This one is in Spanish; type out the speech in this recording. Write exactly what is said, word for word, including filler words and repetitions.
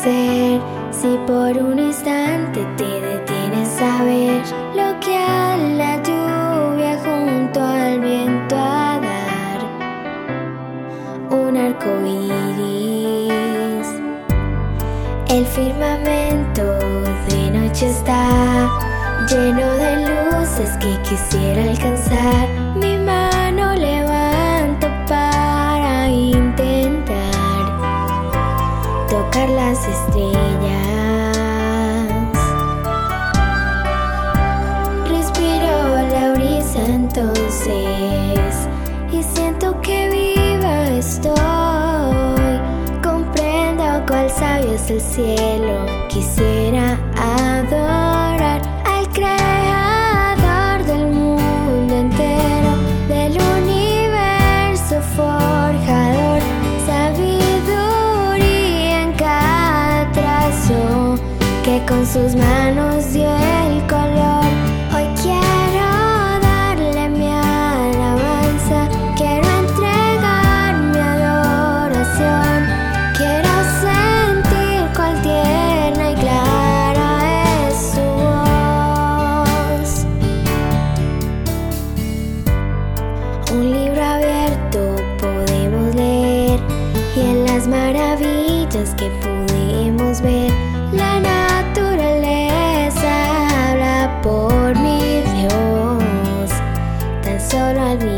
ser si por un instante te detienes a ver lo que a la lluvia junto al viento a dar? Un arco iris. El firmamento de noche está lleno de luces que quisiera alcanzar. Mi mano levanto para intentar tocar las estrellas. Respiro la brisa entonces y siento que viva estoy. Comprendo cuál sabio es el cielo. Quisiera adorar al creador del mundo entero, del universo forjador. Sabiduría en cada trazo que con sus manos dio el color. Hoy quiero darle mi alabanza, quiero entregar mi adoración, quiero sentir cuál tierna y clara es su voz. Un libro abierto podemos leer y en las maravillas que pudimos ver, la naturaleza habla por mi Dios. Tan solo al mirar